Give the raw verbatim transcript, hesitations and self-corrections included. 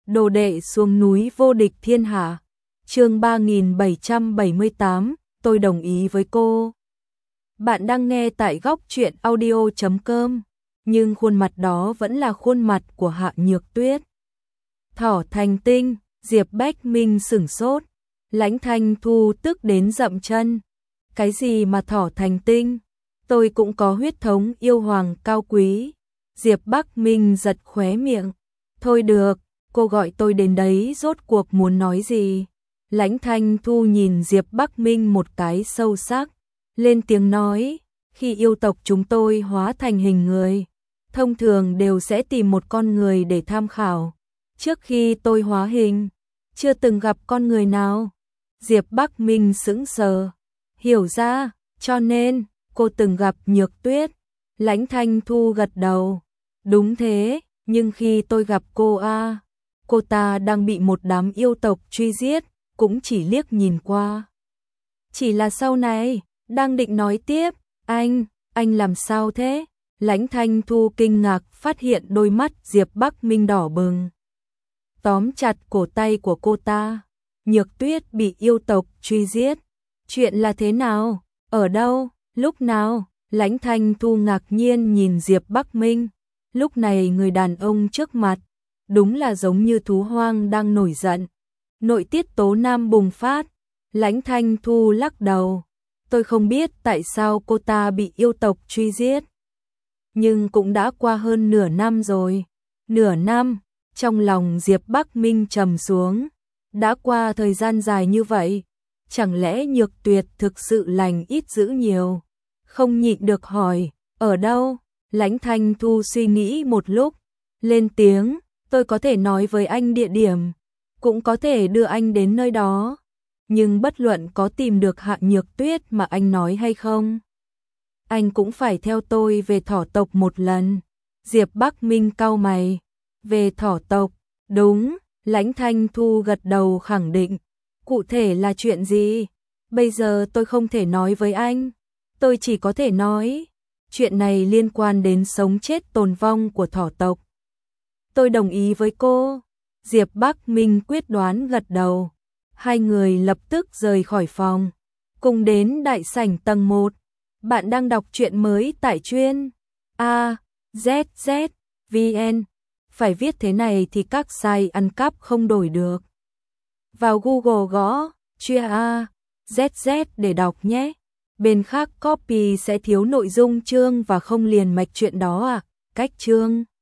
Đồ đệ xuống núi vô địch thiên hạ. Chương ba nghìn bảy trăm bảy mươi tám, tôi đồng ý với cô. Bạn đang nghe tại góc truyện audio chấm com, nhưng khuôn mặt đó vẫn là khuôn mặt của Hạ Nhược Tuyết. Thỏ Thành Tinh, Diệp Bách Minh sửng sốt, Lãnh Thanh Thu tức đến dậm chân. Cái gì mà Thỏ Thành Tinh? Tôi cũng có huyết thống yêu hoàng cao quý. Diệp Bắc Minh giật khóe miệng. Thôi được, cô gọi tôi đến đấy rốt cuộc muốn nói gì? Lãnh Thanh Thu nhìn Diệp Bắc Minh một cái sâu sắc, lên tiếng nói, khi yêu tộc chúng tôi hóa thành hình người, thông thường đều sẽ tìm một con người để tham khảo. Trước khi tôi hóa hình, chưa từng gặp con người nào. Diệp Bắc Minh sững sờ, hiểu ra, cho nên, cô từng gặp Nhược Tuyết. Lãnh Thanh Thu gật đầu, đúng thế, nhưng khi tôi gặp cô a, cô ta đang bị một đám yêu tộc truy giết, cũng chỉ liếc nhìn qua. Chỉ là sau này, đang định nói tiếp, anh, anh làm sao thế? Lãnh Thanh Thu kinh ngạc phát hiện đôi mắt Diệp Bắc Minh đỏ bừng. Tóm chặt cổ tay của cô ta, Nhược Tuyết bị yêu tộc truy giết. Chuyện là thế nào? Ở đâu? Lúc nào? Lãnh Thanh Thu ngạc nhiên nhìn Diệp Bắc Minh. Lúc này người đàn ông trước mặt, đúng là giống như thú hoang đang nổi giận. Nội tiết tố nam bùng phát. Lãnh Thanh Thu lắc đầu. Tôi không biết tại sao cô ta bị yêu tộc truy giết. Nhưng cũng đã qua hơn nửa năm rồi. Nửa năm, trong lòng Diệp Bắc Minh trầm xuống. Đã qua thời gian dài như vậy, chẳng lẽ Nhược Tuyết thực sự lành ít dữ nhiều? Không nhịn được hỏi, ở đâu? Lãnh Thanh Thu suy nghĩ một lúc, lên tiếng, tôi có thể nói với anh địa điểm, cũng có thể đưa anh đến nơi đó. Nhưng bất luận có tìm được Hạ Nhược Tuyết mà anh nói hay không, anh cũng phải theo tôi về thỏ tộc một lần. Diệp Bắc Minh cau mày, về thỏ tộc, đúng, Lãnh Thanh Thu gật đầu khẳng định. Cụ thể là chuyện gì? Bây giờ tôi không thể nói với anh, tôi chỉ có thể nói, chuyện này liên quan đến sống chết tồn vong của thỏ tộc. Tôi đồng ý với cô. Diệp Bắc Minh quyết đoán gật đầu. Hai người lập tức rời khỏi phòng, cùng đến đại sảnh tầng một. Bạn đang đọc truyện mới tại chuyên A Z Z vn. Phải viết thế này thì các site ăn cắp không đổi được. Vào Google gõ chuyên A Z Z để đọc nhé. Bên khác copy sẽ thiếu nội dung chương và không liền mạch chuyện đó à. Cách chương